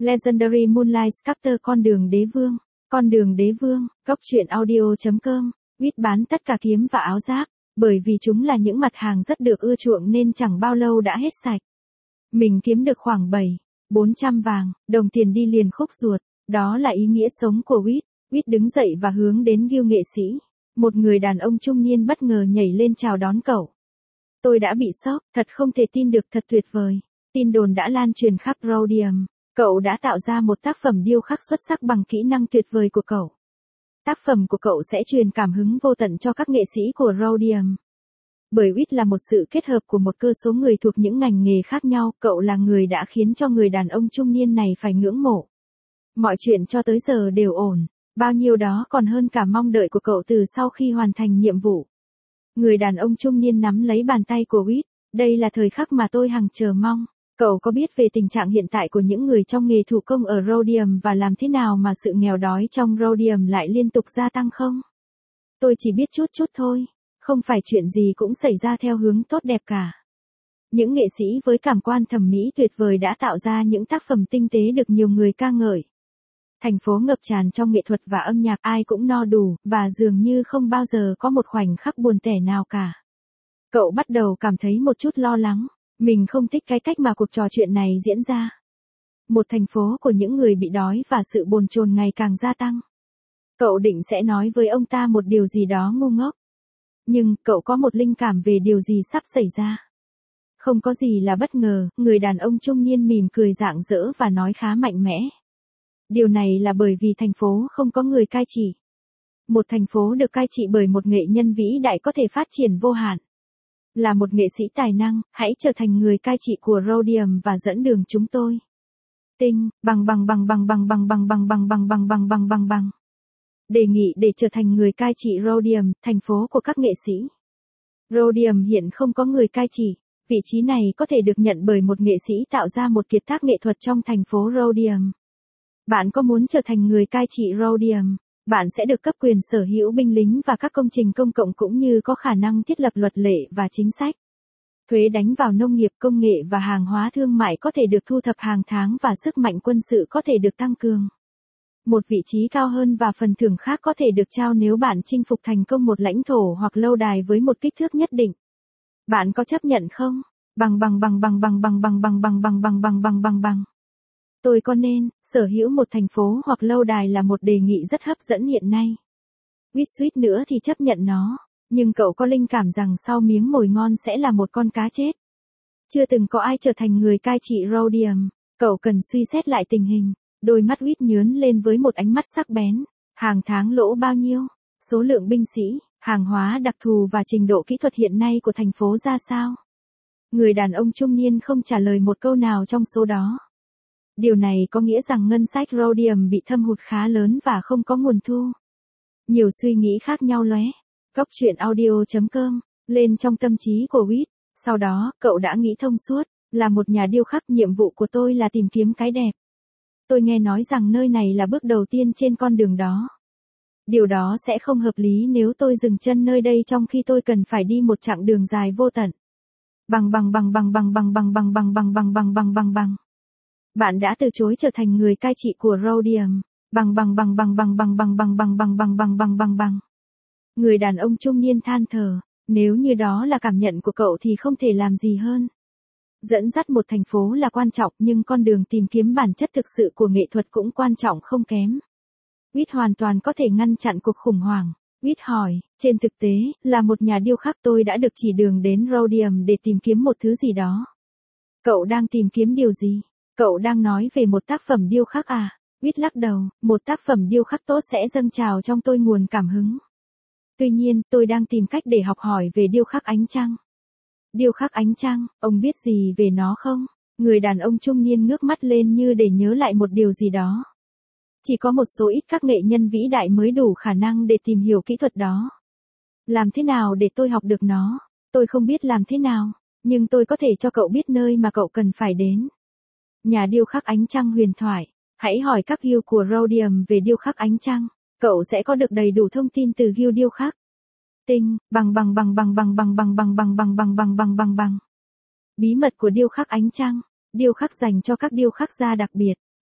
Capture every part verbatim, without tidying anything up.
Legendary Moonlight Sculptor con đường đế vương, con đường đế vương, góc truyện audio.com, Quýt bán tất cả kiếm và áo giáp, bởi vì chúng là những mặt hàng rất được ưa chuộng nên chẳng bao lâu đã hết sạch. Mình kiếm được khoảng bảy, bốn trăm vàng, đồng tiền đi liền khúc ruột, đó là ý nghĩa sống của Quýt. Quýt đứng dậy và hướng đến Guild nghệ sĩ. Một người đàn ông trung niên bất ngờ nhảy lên chào đón cậu. Tôi đã bị sốc, thật không thể tin được, thật tuyệt vời. Tin đồn đã lan truyền khắp Rhodium. Cậu đã tạo ra một tác phẩm điêu khắc xuất sắc bằng kỹ năng tuyệt vời của cậu. Tác phẩm của cậu sẽ truyền cảm hứng vô tận cho các nghệ sĩ của Rhodium. Bởi Quýt là một sự kết hợp của một cơ số người thuộc những ngành nghề khác nhau, cậu là người đã khiến cho người đàn ông trung niên này phải ngưỡng mộ. Mọi chuyện cho tới giờ đều ổn, bao nhiêu đó còn hơn cả mong đợi của cậu từ sau khi hoàn thành nhiệm vụ. Người đàn ông trung niên nắm lấy bàn tay của Quýt, đây là thời khắc mà tôi hằng chờ mong. Cậu có biết về tình trạng hiện tại của những người trong nghề thủ công ở Rhodium và làm thế nào mà sự nghèo đói trong Rhodium lại liên tục gia tăng không? Tôi chỉ biết chút chút thôi, không phải chuyện gì cũng xảy ra theo hướng tốt đẹp cả. Những nghệ sĩ với cảm quan thẩm mỹ tuyệt vời đã tạo ra những tác phẩm tinh tế được nhiều người ca ngợi. Thành phố ngập tràn trong nghệ thuật và âm nhạc, ai cũng no đủ, và dường như không bao giờ có một khoảnh khắc buồn tẻ nào cả. Cậu bắt đầu cảm thấy một chút lo lắng. Mình không thích cái cách mà cuộc trò chuyện này diễn ra. Một thành phố của những người bị đói và sự bồn chồn ngày càng gia tăng. Cậu định sẽ nói với ông ta một điều gì đó ngu ngốc. Nhưng, cậu có một linh cảm về điều gì sắp xảy ra. Không có gì là bất ngờ, người đàn ông trung niên mỉm cười rạng rỡ và nói khá mạnh mẽ. Điều này là bởi vì thành phố không có người cai trị. Một thành phố được cai trị bởi một nghệ nhân vĩ đại có thể phát triển vô hạn. Là một nghệ sĩ tài năng, hãy trở thành người cai trị của Rhodium và dẫn đường chúng tôi. Tinh, bằng bằng bằng bằng bằng bằng bằng bằng bằng bằng bằng bằng bằng bằng bằng. Đề nghị để trở thành người cai trị Rhodium, thành phố của các nghệ sĩ. Rhodium hiện không có người cai trị. Vị trí này có thể được nhận bởi một nghệ sĩ tạo ra một kiệt tác nghệ thuật trong thành phố Rhodium. Bạn có muốn trở thành người cai trị Rhodium? Bạn sẽ được cấp quyền sở hữu binh lính và các công trình công cộng cũng như có khả năng thiết lập luật lệ và chính sách. Thuế đánh vào nông nghiệp, công nghệ và hàng hóa thương mại có thể được thu thập hàng tháng và sức mạnh quân sự có thể được tăng cường. Một vị trí cao hơn và phần thưởng khác có thể được trao nếu bạn chinh phục thành công một lãnh thổ hoặc lâu đài với một kích thước nhất định. Bạn có chấp nhận không? Bằng bằng bằng bằng bằng bằng bằng bằng bằng bằng bằng bằng bằng bằng bằng. Tôi có nên sở hữu một thành phố hoặc lâu đài là một đề nghị rất hấp dẫn hiện nay. Quýt suýt nữa thì chấp nhận nó, nhưng cậu có linh cảm rằng sau miếng mồi ngon sẽ là một con cá chết. Chưa từng có ai trở thành người cai trị Rhodium, cậu cần suy xét lại tình hình. Đôi mắt Quýt nhướng lên với một ánh mắt sắc bén. Hàng tháng lỗ bao nhiêu? Số lượng binh sĩ, hàng hóa đặc thù và trình độ kỹ thuật hiện nay của thành phố ra sao? Người đàn ông trung niên không trả lời một câu nào trong số đó. Điều này có nghĩa rằng ngân sách Rhodium bị thâm hụt khá lớn và không có nguồn thu. Nhiều suy nghĩ khác nhau lóe. Góc truyện audio.com, lên trong tâm trí của Quýt. Sau đó, cậu đã nghĩ thông suốt. Là một nhà điêu khắc, nhiệm vụ của tôi là tìm kiếm cái đẹp. Tôi nghe nói rằng nơi này là bước đầu tiên trên con đường đó. Điều đó sẽ không hợp lý nếu tôi dừng chân nơi đây trong khi tôi cần phải đi một chặng đường dài vô tận. Bằng bằng bằng bằng bằng bằng bằng bằng bằng bằng bằng bằng bằng bằng bằng. Bạn đã từ chối trở thành người cai trị của Rhodium. Bằng bằng bằng bằng bằng bằng bằng bằng bằng bằng bằng bằng bằng bằng bằng. Người đàn ông trung niên than thở, nếu như đó là cảm nhận của cậu thì không thể làm gì hơn. Dẫn dắt một thành phố là quan trọng nhưng con đường tìm kiếm bản chất thực sự của nghệ thuật cũng quan trọng không kém. Quýt hoàn toàn có thể ngăn chặn cuộc khủng hoảng. Quýt hỏi, trên thực tế, là một nhà điêu khắc tôi đã được chỉ đường đến Rhodium để tìm kiếm một thứ gì đó. Cậu đang tìm kiếm điều gì? Cậu đang nói về một tác phẩm điêu khắc à? Quýt lắc đầu, một tác phẩm điêu khắc tốt sẽ dâng trào trong tôi nguồn cảm hứng. Tuy nhiên, tôi đang tìm cách để học hỏi về điêu khắc ánh trăng. Điêu khắc ánh trăng, ông biết gì về nó không? Người đàn ông trung niên ngước mắt lên như để nhớ lại một điều gì đó. Chỉ có một số ít các nghệ nhân vĩ đại mới đủ khả năng để tìm hiểu kỹ thuật đó. Làm thế nào để tôi học được nó? Tôi không biết làm thế nào, nhưng tôi có thể cho cậu biết nơi mà cậu cần phải đến. Nhà điêu khắc ánh trăng huyền thoại. Hãy hỏi các guild của Rhodium về điêu khắc ánh trăng. Cậu sẽ có được đầy đủ thông tin từ guild điêu khắc. Tinh, bằng bằng bằng bằng bằng bằng bằng bằng bằng bằng bằng bằng bằng bằng bằng. Bí mật của điêu khắc ánh trăng. Điêu khắc dành cho các điêu khắc gia đặc biệt.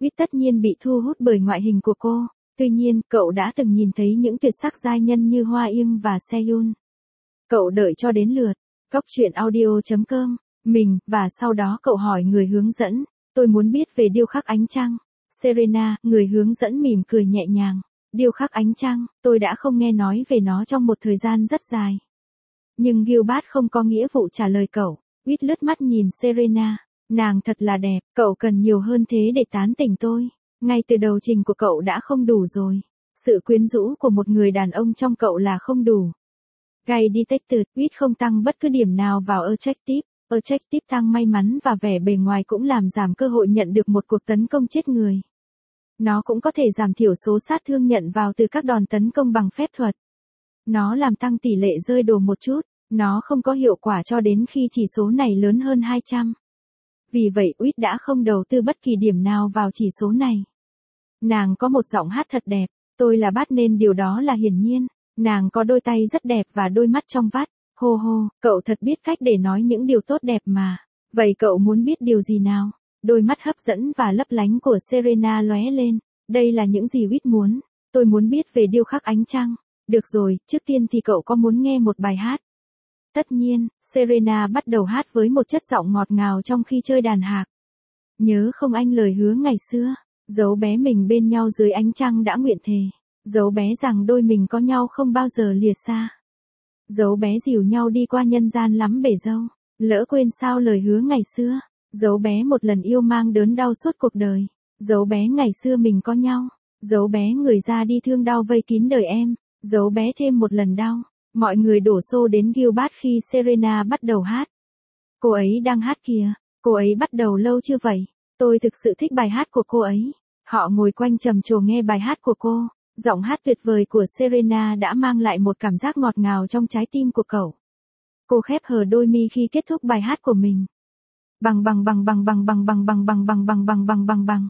Biết tất nhiên bị thu hút bởi ngoại hình của cô. Tuy nhiên, cậu đã từng nhìn thấy những tuyệt sắc giai nhân như Hoa Yên và Seyun. Cậu đợi cho đến lượt. Cóc truyện audio chấm com. Mình, và sau đó cậu hỏi người hướng dẫn. Tôi muốn biết về điêu khắc ánh trăng. Serena, người hướng dẫn mỉm cười nhẹ nhàng. Điêu khắc ánh trăng, tôi đã không nghe nói về nó trong một thời gian rất dài. Nhưng Gilbert không có nghĩa vụ trả lời cậu. Whit lướt mắt nhìn Serena. Nàng thật là đẹp, cậu cần nhiều hơn thế để tán tỉnh tôi. Ngay từ đầu trình của cậu đã không đủ rồi. Sự quyến rũ của một người đàn ông trong cậu là không đủ. Guy Detective, Whit không tăng bất cứ điểm nào vào Attractive. Attractive tăng may mắn và vẻ bề ngoài cũng làm giảm cơ hội nhận được một cuộc tấn công chết người. Nó cũng có thể giảm thiểu số sát thương nhận vào từ các đòn tấn công bằng phép thuật. Nó làm tăng tỷ lệ rơi đồ một chút. Nó không có hiệu quả cho đến khi chỉ số này lớn hơn hai trăm. Vì vậy Whit đã không đầu tư bất kỳ điểm nào vào chỉ số này. Nàng có một giọng hát thật đẹp, tôi là Bát nên điều đó là hiển nhiên. Nàng có đôi tay rất đẹp và đôi mắt trong vắt. Hô hô, cậu thật biết cách để nói những điều tốt đẹp mà. Vậy cậu muốn biết điều gì nào? Đôi mắt hấp dẫn và lấp lánh của Serena lóe lên. Đây là những gì Whit muốn. Tôi muốn biết về điêu khắc ánh trăng. Được rồi, trước tiên thì cậu có muốn nghe một bài hát? Tất nhiên, Serena bắt đầu hát với một chất giọng ngọt ngào trong khi chơi đàn hạc. Nhớ không anh lời hứa ngày xưa, dấu bé mình bên nhau dưới ánh trăng đã nguyện thề. Dấu bé rằng đôi mình có nhau không bao giờ lìa xa. Dấu bé dìu nhau đi qua nhân gian lắm bể dâu. Lỡ quên sao lời hứa ngày xưa. Dấu bé một lần yêu mang đớn đau suốt cuộc đời. Dấu bé ngày xưa mình có nhau. Dấu bé người ra đi thương đau vây kín đời em. Dấu bé thêm một lần đau. Mọi người đổ xô đến Gilbert khi Serena bắt đầu hát. Cô ấy đang hát kìa. Cô ấy bắt đầu lâu chưa vậy? Tôi thực sự thích bài hát của cô ấy. Họ ngồi quanh trầm trồ nghe bài hát của cô. Giọng hát tuyệt vời của Serena đã mang lại một cảm giác ngọt ngào trong trái tim của cậu. Cô khép hờ đôi mi khi kết thúc bài hát của mình. Bằng bằng bằng bằng bằng bằng bằng bằng bằng bằng bằng bằng bằng bằng bằng.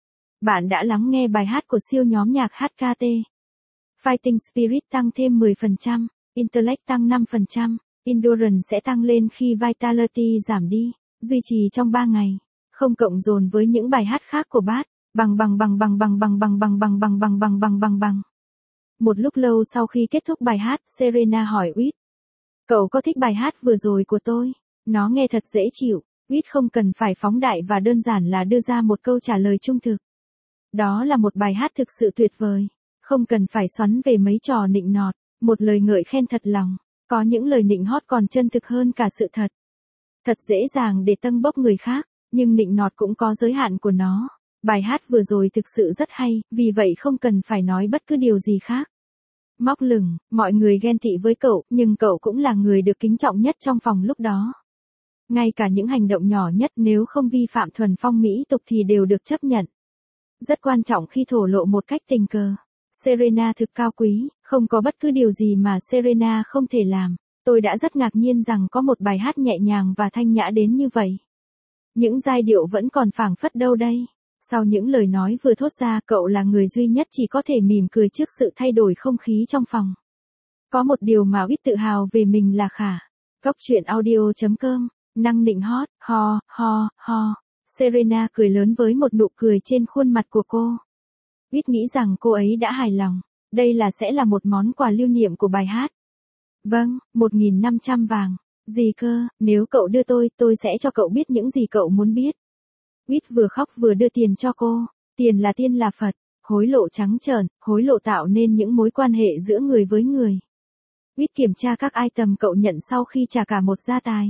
Bạn đã lắng nghe bài hát của siêu nhóm nhạc hát ca tê. Fighting Spirit tăng thêm mười phần trăm, Intellect tăng năm phần trăm, Endurance sẽ tăng lên khi Vitality giảm đi, duy trì trong ba ngày. Không cộng dồn với những bài hát khác của Bát. Bằng bằng bằng bằng bằng bằng bằng bằng bằng bằng bằng bằng bằng bằng bằng. Một lúc lâu sau khi kết thúc bài hát, Serena hỏi Whit. Cậu có thích bài hát vừa rồi của tôi? Nó nghe thật dễ chịu. Whit không cần phải phóng đại và đơn giản là đưa ra một câu trả lời trung thực. Đó là một bài hát thực sự tuyệt vời. Không cần phải xoắn về mấy trò nịnh nọt. Một lời ngợi khen thật lòng. Có những lời nịnh hót còn chân thực hơn cả sự thật. Thật dễ dàng để tâng bốc người khác, nhưng nịnh nọt cũng có giới hạn của nó. Bài hát vừa rồi thực sự rất hay, vì vậy không cần phải nói bất cứ điều gì khác. Móc lửng, mọi người ghen tị với cậu, nhưng cậu cũng là người được kính trọng nhất trong phòng lúc đó. Ngay cả những hành động nhỏ nhất nếu không vi phạm thuần phong mỹ tục thì đều được chấp nhận. Rất quan trọng khi thổ lộ một cách tình cờ. Serena thực cao quý, không có bất cứ điều gì mà Serena không thể làm. Tôi đã rất ngạc nhiên rằng có một bài hát nhẹ nhàng và thanh nhã đến như vậy. Những giai điệu vẫn còn phảng phất đâu đây. Sau những lời nói vừa thốt ra, cậu là người duy nhất chỉ có thể mỉm cười trước sự thay đổi không khí trong phòng. Có một điều mà Whit tự hào về mình là khả. Cóc truyện audio chấm com, năng nịnh hót, ho, ho, ho. Serena cười lớn với một nụ cười trên khuôn mặt của cô. Whit nghĩ rằng cô ấy đã hài lòng. Đây là sẽ là một món quà lưu niệm của bài hát. Vâng, một nghìn năm trăm vàng. Gì cơ, nếu cậu đưa tôi, tôi sẽ cho cậu biết những gì cậu muốn biết. Whit vừa khóc vừa đưa tiền cho cô. Tiền là tiên là Phật. Hối lộ trắng trợn, hối lộ tạo nên những mối quan hệ giữa người với người. Whit kiểm tra các item cậu nhận sau khi trả cả một gia tài.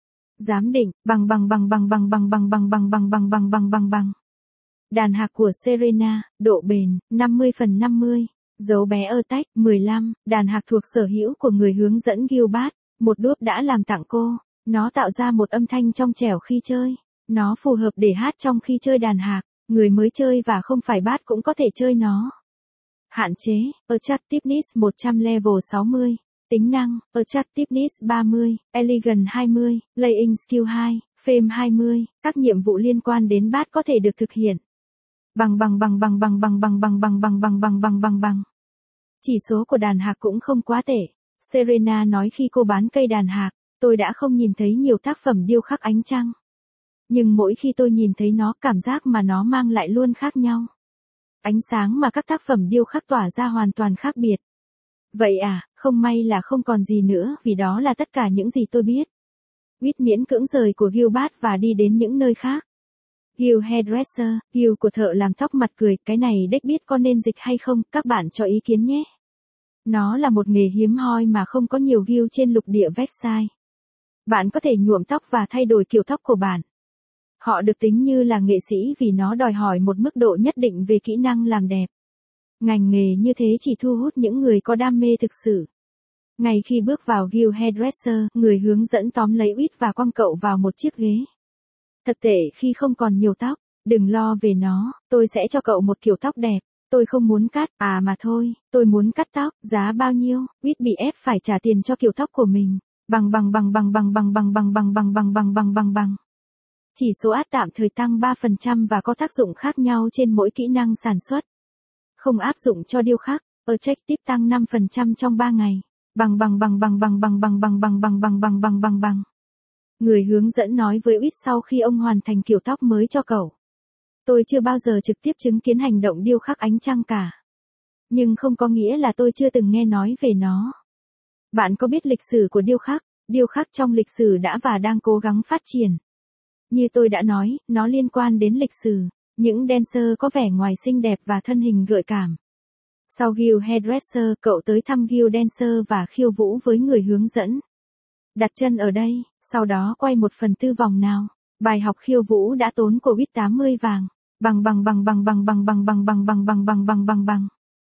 Giám định, bằng bằng bằng bằng bằng bằng bằng bằng bằng bằng bằng bằng bằng bằng bằng. Đàn hạc của Serena, độ bền, năm mươi phần năm mươi. Dấu bé Attack, mười lăm. Đàn hạc thuộc sở hữu của người hướng dẫn Gilbert. Một đuốc đã làm tặng cô. Nó tạo ra một âm thanh trong trẻo khi chơi. Nó phù hợp để hát trong khi chơi đàn hạc. Người mới chơi và không phải Bát cũng có thể chơi nó. Hạn chế, Attractiveness một trăm level sáu mươi. Tính năng, Attractiveness ba mươi, Elegance hai mươi, Playing Skill hai, Fame hai mươi. Các nhiệm vụ liên quan đến Bát có thể được thực hiện. Bằng bằng bằng bằng bằng bằng bằng bằng bằng bằng bằng bằng bằng bằng bằng. Chỉ số của đàn hạc cũng không quá tệ. Serena nói khi cô bán cây đàn hạc, tôi đã không nhìn thấy nhiều tác phẩm điêu khắc ánh trăng. Nhưng mỗi khi tôi nhìn thấy nó, cảm giác mà nó mang lại luôn khác nhau. Ánh sáng mà các tác phẩm điêu khắc tỏa ra hoàn toàn khác biệt. Vậy à, không may là không còn gì nữa, vì đó là tất cả những gì tôi biết. Whit miễn cưỡng rời của Gilbert và đi đến những nơi khác. Gil hairdresser, Gil của thợ làm tóc mặt cười, cái này Đếch biết có nên dịch hay không, các bạn cho ý kiến nhé. Nó là một nghề hiếm hoi mà không có nhiều Gil trên lục địa Versailles. Bạn có thể nhuộm tóc và thay đổi kiểu tóc của bạn. Họ được tính như là nghệ sĩ vì nó đòi hỏi một mức độ nhất định về kỹ năng làm đẹp. Ngành nghề như thế chỉ thu hút những người có đam mê thực sự. Ngay khi bước vào Gil hairdresser, người hướng dẫn tóm lấy Whit và quăng cậu vào một chiếc ghế. Thật tệ khi không còn nhiều tóc, đừng lo về nó, tôi sẽ cho cậu một kiểu tóc đẹp. Tôi không muốn cắt, à mà thôi, tôi muốn cắt tóc, giá bao nhiêu? Whit bị ép phải trả tiền cho kiểu tóc của mình. Bằng bằng bằng bằng bằng bằng bằng bằng bằng bằng bằng bằng bằng bằng bằng. Chỉ số át tạm thời tăng ba phần trăm và có tác dụng khác nhau trên mỗi kỹ năng sản xuất. Không áp dụng cho điêu khắc, Objective tăng năm phần trăm trong ba ngày. Bằng bằng bằng bằng bằng bằng bằng bằng bằng bằng bằng bằng bằng bằng bằng. Người hướng dẫn nói với Whit sau khi ông hoàn thành kiểu tóc mới cho cậu. Tôi chưa bao giờ trực tiếp chứng kiến hành động điêu khắc ánh trăng cả. Nhưng không có nghĩa là tôi chưa từng nghe nói về nó. Bạn có biết lịch sử của điêu khắc? Điêu khắc trong lịch sử đã và đang cố gắng phát triển. Như tôi đã nói, nó liên quan đến lịch sử. Những dancer có vẻ ngoài xinh đẹp và thân hình gợi cảm. Sau Gil hairdresser, cậu tới thăm Gil dancer và khiêu vũ với người hướng dẫn. Đặt chân ở đây, sau đó quay một phần tư vòng nào. Bài học khiêu vũ đã tốn của Whit tám mươi vàng. Bằng bằng bằng bằng bằng bằng bằng bằng bằng bằng bằng bằng bằng bằng bằng.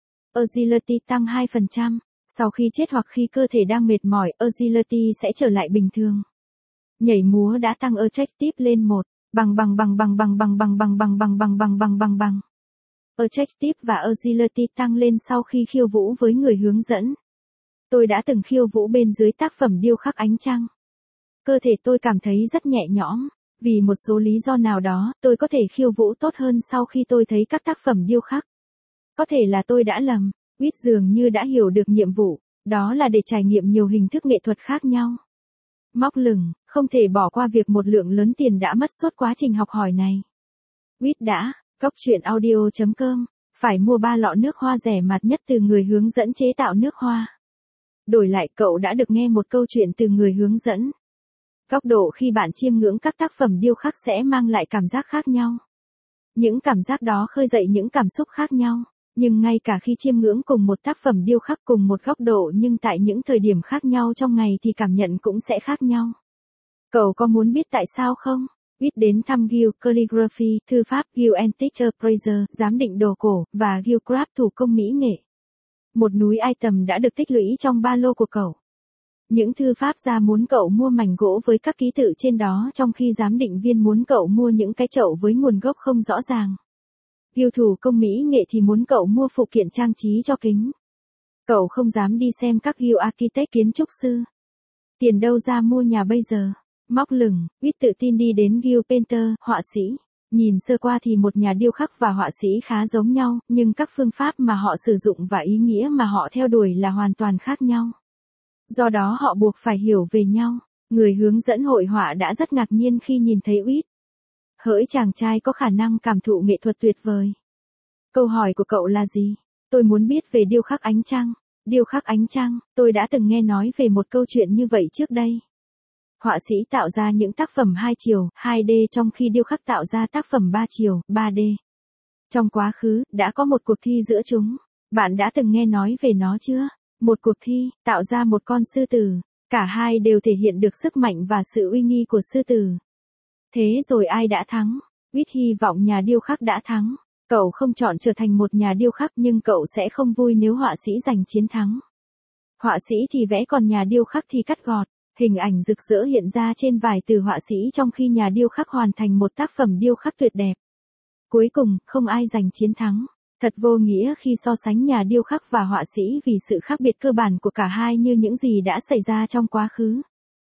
Agility tăng hai phần trăm. Sau khi chết hoặc khi cơ thể đang mệt mỏi, agility sẽ trở lại bình thường. Nhảy múa đã tăng Objective lên một. Bằng bằng bằng bằng bằng bằng bằng bằng bằng bằng bằng bằng bằng bằng bằng. Objective và agility tăng lên sau khi khiêu vũ với người hướng dẫn. Tôi đã từng khiêu vũ bên dưới tác phẩm điêu khắc ánh trăng. Cơ thể tôi cảm thấy rất nhẹ nhõm. Vì một số lý do nào đó, tôi có thể khiêu vũ tốt hơn sau khi tôi thấy các tác phẩm điêu khắc. Có thể là tôi đã lầm. Whit dường như đã hiểu được nhiệm vụ, đó là để trải nghiệm nhiều hình thức nghệ thuật khác nhau. Móc lửng, không thể bỏ qua việc một lượng lớn tiền đã mất suốt quá trình học hỏi này. Whit đã, Cóc truyện audio chấm com, phải mua ba lọ nước hoa rẻ mạt nhất từ người hướng dẫn chế tạo nước hoa. Đổi lại cậu đã được nghe một câu chuyện từ người hướng dẫn. Góc độ khi bạn chiêm ngưỡng các tác phẩm điêu khắc sẽ mang lại cảm giác khác nhau. Những cảm giác đó khơi dậy những cảm xúc khác nhau. Nhưng ngay cả khi chiêm ngưỡng cùng một tác phẩm điêu khắc cùng một góc độ nhưng tại những thời điểm khác nhau trong ngày thì cảm nhận cũng sẽ khác nhau. Cậu có muốn biết tại sao không? Whit đến thăm Gil Calligraphy, thư pháp Gil Antique Appraiser, giám định đồ cổ, và Gil Craft thủ công mỹ nghệ. Một núi item đã được tích lũy trong ba lô của cậu. Những thư pháp gia muốn cậu mua mảnh gỗ với các ký tự trên đó trong khi giám định viên muốn cậu mua những cái chậu với nguồn gốc không rõ ràng. Gil thủ công mỹ nghệ thì muốn cậu mua phụ kiện trang trí cho kính. Cậu không dám đi xem các Gil architect kiến trúc sư. Tiền đâu ra mua nhà bây giờ? Móc lửng, Whit tự tin đi đến Gil painter, họa sĩ. Nhìn sơ qua thì một nhà điêu khắc và họa sĩ khá giống nhau, nhưng các phương pháp mà họ sử dụng và ý nghĩa mà họ theo đuổi là hoàn toàn khác nhau. Do đó họ buộc phải hiểu về nhau. Người hướng dẫn hội họa đã rất ngạc nhiên khi nhìn thấy Whit. Hỡi chàng trai có khả năng cảm thụ nghệ thuật tuyệt vời. Câu hỏi của cậu là gì? Tôi muốn biết về điêu khắc ánh trăng. Điêu khắc ánh trăng, tôi đã từng nghe nói về một câu chuyện như vậy trước đây. Họa sĩ tạo ra những tác phẩm hai chiều, hai D trong khi điêu khắc tạo ra tác phẩm ba chiều, ba D. Trong quá khứ, đã có một cuộc thi giữa chúng. Bạn đã từng nghe nói về nó chưa? Một cuộc thi, tạo ra một con sư tử. Cả hai đều thể hiện được sức mạnh và sự uy nghi của sư tử. Thế rồi ai đã thắng? Whit hy vọng nhà điêu khắc đã thắng. Cậu không chọn trở thành một nhà điêu khắc nhưng cậu sẽ không vui nếu họa sĩ giành chiến thắng. Họa sĩ thì vẽ còn nhà điêu khắc thì cắt gọt. Hình ảnh rực rỡ hiện ra trên vải từ họa sĩ trong khi nhà điêu khắc hoàn thành một tác phẩm điêu khắc tuyệt đẹp. Cuối cùng, không ai giành chiến thắng. Thật vô nghĩa khi so sánh nhà điêu khắc và họa sĩ vì sự khác biệt cơ bản của cả hai như những gì đã xảy ra trong quá khứ.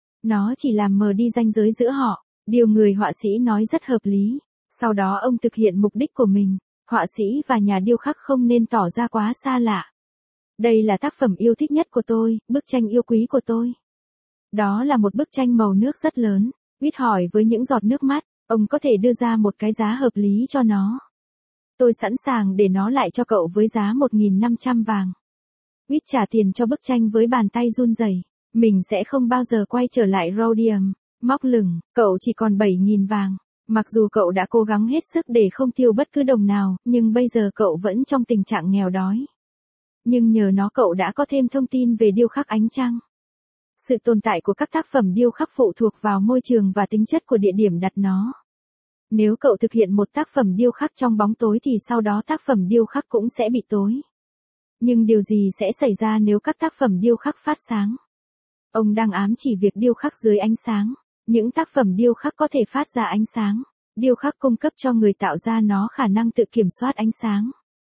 Nó chỉ làm mờ đi ranh giới giữa họ. Điều người họa sĩ nói rất hợp lý. Sau đó ông thực hiện mục đích của mình. Họa sĩ và nhà điêu khắc không nên tỏ ra quá xa lạ. Đây là tác phẩm yêu thích nhất của tôi, bức tranh yêu quý của tôi. Đó là một bức tranh màu nước rất lớn. Whit hỏi với những giọt nước mắt. Ông có thể đưa ra một cái giá hợp lý cho nó. Tôi sẵn sàng để nó lại cho cậu với giá một nghìn năm trăm vàng. Quýt trả tiền cho bức tranh với bàn tay run rẩy. Mình sẽ không bao giờ quay trở lại Rhodium. Móc lửng, cậu chỉ còn bảy nghìn vàng. Mặc dù cậu đã cố gắng hết sức để không tiêu bất cứ đồng nào, nhưng bây giờ cậu vẫn trong tình trạng nghèo đói. Nhưng nhờ nó cậu đã có thêm thông tin về điêu khắc ánh trăng. Sự tồn tại của các tác phẩm điêu khắc phụ thuộc vào môi trường và tính chất của địa điểm đặt nó. Nếu cậu thực hiện một tác phẩm điêu khắc trong bóng tối thì sau đó tác phẩm điêu khắc cũng sẽ bị tối. Nhưng điều gì sẽ xảy ra nếu các tác phẩm điêu khắc phát sáng? Ông đang ám chỉ việc điêu khắc dưới ánh sáng. Những tác phẩm điêu khắc có thể phát ra ánh sáng. Điêu khắc cung cấp cho người tạo ra nó khả năng tự kiểm soát ánh sáng.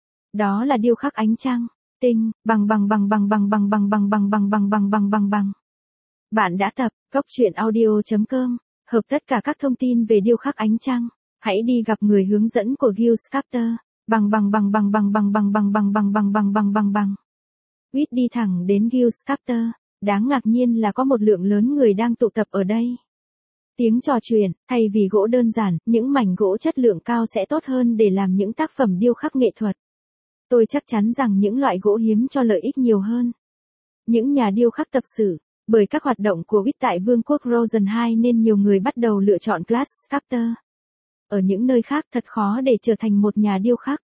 Đó là điêu khắc ánh trăng, tinh, bằng bằng bằng bằng bằng bằng bằng bằng bằng bằng bằng bằng bằng bằng bằng. Bạn đã tập góc truyện audio chấm com, hợp tất cả các thông tin về điêu khắc ánh trăng. Hãy đi gặp người hướng dẫn của Guild Sculptor. Bằng bằng bằng bằng bằng bằng bằng bằng bằng bằng bằng bằng bằng bằng bằng. Quýt đi thẳng đến Guild Sculptor. Đáng ngạc nhiên là có một lượng lớn người đang tụ tập ở đây. Tiếng trò chuyện, thay vì gỗ đơn giản, những mảnh gỗ chất lượng cao sẽ tốt hơn để làm những tác phẩm điêu khắc nghệ thuật. Tôi chắc chắn rằng những loại gỗ hiếm cho lợi ích nhiều hơn. Những nhà điêu khắc tập sự, bởi các hoạt động của Quýt tại Vương quốc Rosen hai nên nhiều người bắt đầu lựa chọn Glass Sculptor. Ở những nơi khác thật khó để trở thành một nhà điêu khắc.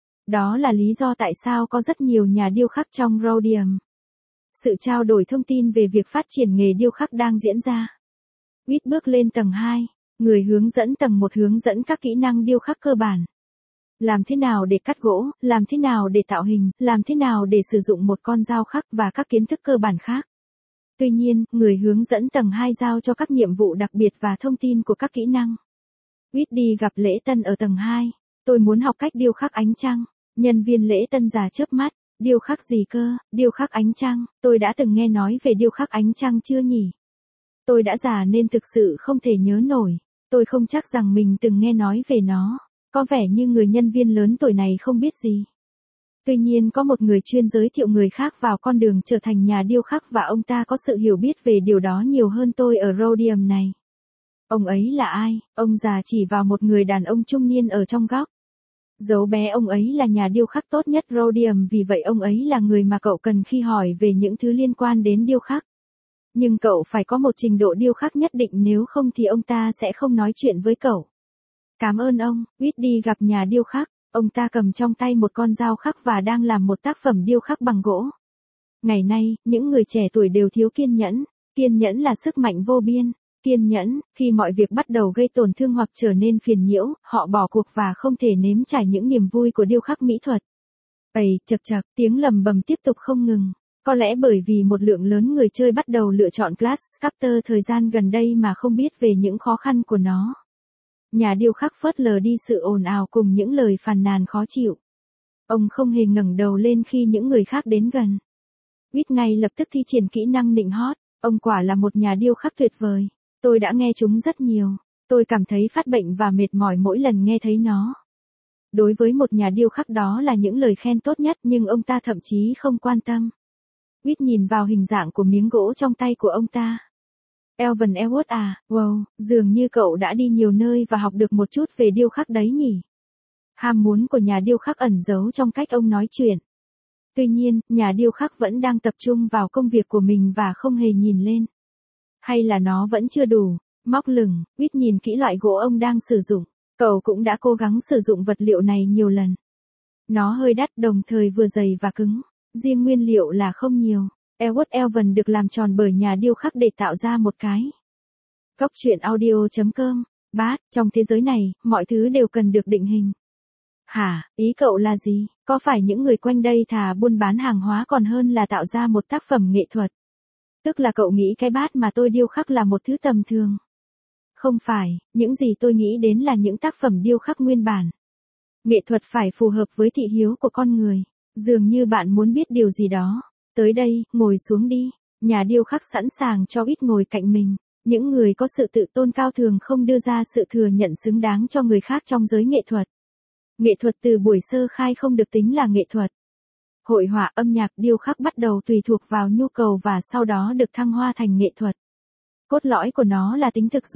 Đó là lý do tại sao có rất nhiều nhà điêu khắc trong Rhodium. Sự trao đổi thông tin về việc phát triển nghề điêu khắc đang diễn ra. Quýt bước lên tầng hai, người hướng dẫn tầng một hướng dẫn các kỹ năng điêu khắc cơ bản. Làm thế nào để cắt gỗ, làm thế nào để tạo hình, làm thế nào để sử dụng một con dao khắc và các kiến thức cơ bản khác. Tuy nhiên, người hướng dẫn tầng hai giao cho các nhiệm vụ đặc biệt và thông tin của các kỹ năng. Quýt đi gặp lễ tân ở tầng hai, tôi muốn học cách điêu khắc ánh trăng. Nhân viên lễ tân già chớp mắt, điêu khắc gì cơ, điêu khắc ánh trăng, tôi đã từng nghe nói về điêu khắc ánh trăng chưa nhỉ? Tôi đã già nên thực sự không thể nhớ nổi, tôi không chắc rằng mình từng nghe nói về nó, có vẻ như người nhân viên lớn tuổi này không biết gì. Tuy nhiên có một người chuyên giới thiệu người khác vào con đường trở thành nhà điêu khắc và ông ta có sự hiểu biết về điều đó nhiều hơn tôi ở Rhodium này. Ông ấy là ai? Ông già chỉ vào một người đàn ông trung niên ở trong góc. Dấu bé ông ấy là nhà điêu khắc tốt nhất Rhodium, vì vậy ông ấy là người mà cậu cần khi hỏi về những thứ liên quan đến điêu khắc. Nhưng cậu phải có một trình độ điêu khắc nhất định, nếu không thì ông ta sẽ không nói chuyện với cậu. Cảm ơn ông. Quýt đi gặp nhà điêu khắc, ông ta cầm trong tay một con dao khắc và đang làm một tác phẩm điêu khắc bằng gỗ. Ngày nay, những người trẻ tuổi đều thiếu kiên nhẫn. Kiên nhẫn là sức mạnh vô biên. Kiên nhẫn, khi mọi việc bắt đầu gây tổn thương hoặc trở nên phiền nhiễu, họ bỏ cuộc và không thể nếm trải những niềm vui của điêu khắc mỹ thuật. Ầy, chậc chậc, tiếng lầm bầm tiếp tục không ngừng. Có lẽ bởi vì một lượng lớn người chơi bắt đầu lựa chọn Glass Sculptor thời gian gần đây mà không biết về những khó khăn của nó. Nhà điêu khắc phớt lờ đi sự ồn ào cùng những lời phàn nàn khó chịu. Ông không hề ngẩng đầu lên khi những người khác đến gần. Quýt ngay lập tức thi triển kỹ năng nịnh hót, ông quả là một nhà điêu khắc tuyệt vời. Tôi đã nghe chúng rất nhiều. Tôi cảm thấy phát bệnh và mệt mỏi mỗi lần nghe thấy nó. Đối với một nhà điêu khắc đó là những lời khen tốt nhất, nhưng ông ta thậm chí không quan tâm. Quýt nhìn vào hình dạng của miếng gỗ trong tay của ông ta. Elven Edward à, wow, dường như cậu đã đi nhiều nơi và học được một chút về điêu khắc đấy nhỉ. Ham muốn của nhà điêu khắc ẩn giấu trong cách ông nói chuyện. Tuy nhiên, nhà điêu khắc vẫn đang tập trung vào công việc của mình và không hề nhìn lên. Hay là nó vẫn chưa đủ? Móc lửng, Quýt nhìn kỹ loại gỗ ông đang sử dụng. Cậu cũng đã cố gắng sử dụng vật liệu này nhiều lần. Nó hơi đắt, đồng thời vừa dày và cứng. Riêng nguyên liệu là không nhiều. Edward Elven được làm tròn bởi nhà điêu khắc để tạo ra một cái. Góc truyện audio chấm com. Bát, trong thế giới này, mọi thứ đều cần được định hình. Hả, ý cậu là gì? Có phải những người quanh đây thà buôn bán hàng hóa còn hơn là tạo ra một tác phẩm nghệ thuật? Tức là cậu nghĩ cái bát mà tôi điêu khắc là một thứ tầm thường? Không phải, những gì tôi nghĩ đến là những tác phẩm điêu khắc nguyên bản. Nghệ thuật phải phù hợp với thị hiếu của con người. Dường như bạn muốn biết điều gì đó. Tới đây, ngồi xuống đi. Nhà điêu khắc sẵn sàng cho Quýt ngồi cạnh mình. Những người có sự tự tôn cao thường không đưa ra sự thừa nhận xứng đáng cho người khác trong giới nghệ thuật. Nghệ thuật từ buổi sơ khai không được tính là nghệ thuật. Hội họa, âm nhạc, điêu khắc bắt đầu tùy thuộc vào nhu cầu và sau đó được thăng hoa thành nghệ thuật. Cốt lõi của nó là tính thực dụng.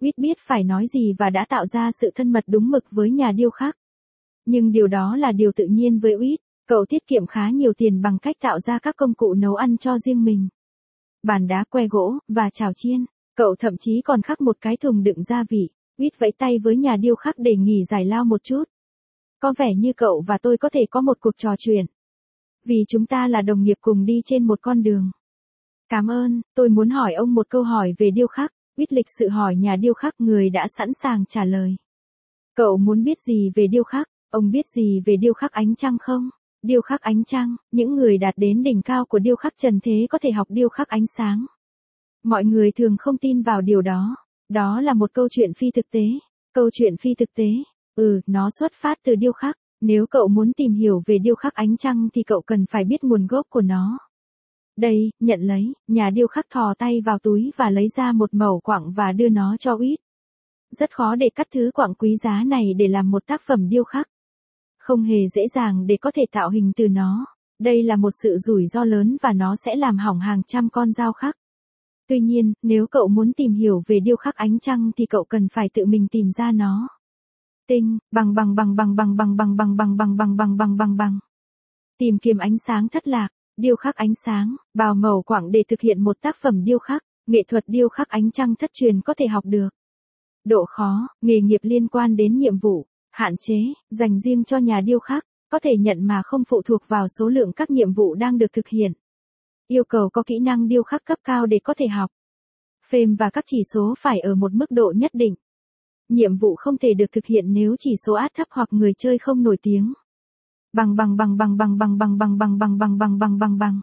Quýt biết phải nói gì và đã tạo ra sự thân mật đúng mực với nhà điêu khắc. Nhưng điều đó là điều tự nhiên với Quýt, cậu tiết kiệm khá nhiều tiền bằng cách tạo ra các công cụ nấu ăn cho riêng mình. Bàn đá que gỗ, và chảo chiên. Cậu thậm chí còn khắc một cái thùng đựng gia vị. Quýt vẫy tay với nhà điêu khắc để nghỉ giải lao một chút. Có vẻ như cậu và tôi có thể có một cuộc trò chuyện. Vì chúng ta là đồng nghiệp cùng đi trên một con đường. Cảm ơn, tôi muốn hỏi ông một câu hỏi về điêu khắc. Quýt lịch sự hỏi nhà điêu khắc, người đã sẵn sàng trả lời. Cậu muốn biết gì về điêu khắc? Ông biết gì về điêu khắc ánh trăng không? Điêu khắc ánh trăng, những người đạt đến đỉnh cao của điêu khắc trần thế có thể học điêu khắc ánh sáng. Mọi người thường không tin vào điều đó. Đó là một câu chuyện phi thực tế. Câu chuyện phi thực tế. Ừ, nó xuất phát từ điêu khắc. Nếu cậu muốn tìm hiểu về điêu khắc ánh trăng thì cậu cần phải biết nguồn gốc của nó. Đây, nhận lấy, nhà điêu khắc thò tay vào túi và lấy ra một mẩu quặng và đưa nó cho Quýt. Rất khó để cắt thứ quặng quý giá này để làm một tác phẩm điêu khắc. Không hề dễ dàng để có thể tạo hình từ nó. Đây là một sự rủi ro lớn và nó sẽ làm hỏng hàng trăm con dao khắc. Tuy nhiên, nếu cậu muốn tìm hiểu về điêu khắc ánh trăng thì cậu cần phải tự mình tìm ra nó. Tinh, bằng bằng bằng bằng bằng bằng bằng bằng bằng bằng bằng bằng bằng bằng bằng. Tìm kiếm ánh sáng thất lạc, điêu khắc ánh sáng, bào mẩu quặng để thực hiện một tác phẩm điêu khắc, nghệ thuật điêu khắc ánh trăng thất truyền có thể học được. Độ khó, nghề nghiệp liên quan đến nhiệm vụ, hạn chế, dành riêng cho nhà điêu khắc, có thể nhận mà không phụ thuộc vào số lượng các nhiệm vụ đang được thực hiện. Yêu cầu có kỹ năng điêu khắc cấp cao để có thể học. Phêm và các chỉ số phải ở một mức độ nhất định. Nhiệm vụ không thể được thực hiện nếu chỉ số át thấp hoặc người chơi không nổi tiếng. Bằng bằng bằng bằng bằng bằng bằng bằng bằng bằng bằng bằng bằng bằng bằng.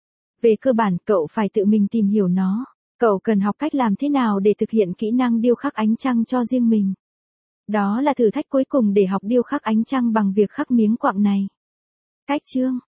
Về cơ bản, cậu phải tự mình tìm hiểu nó. Cậu cần học cách làm thế nào để thực hiện kỹ năng điêu khắc ánh trăng cho riêng mình. Đó là thử thách cuối cùng để học điêu khắc ánh trăng bằng việc khắc miếng quặng này. Cách chương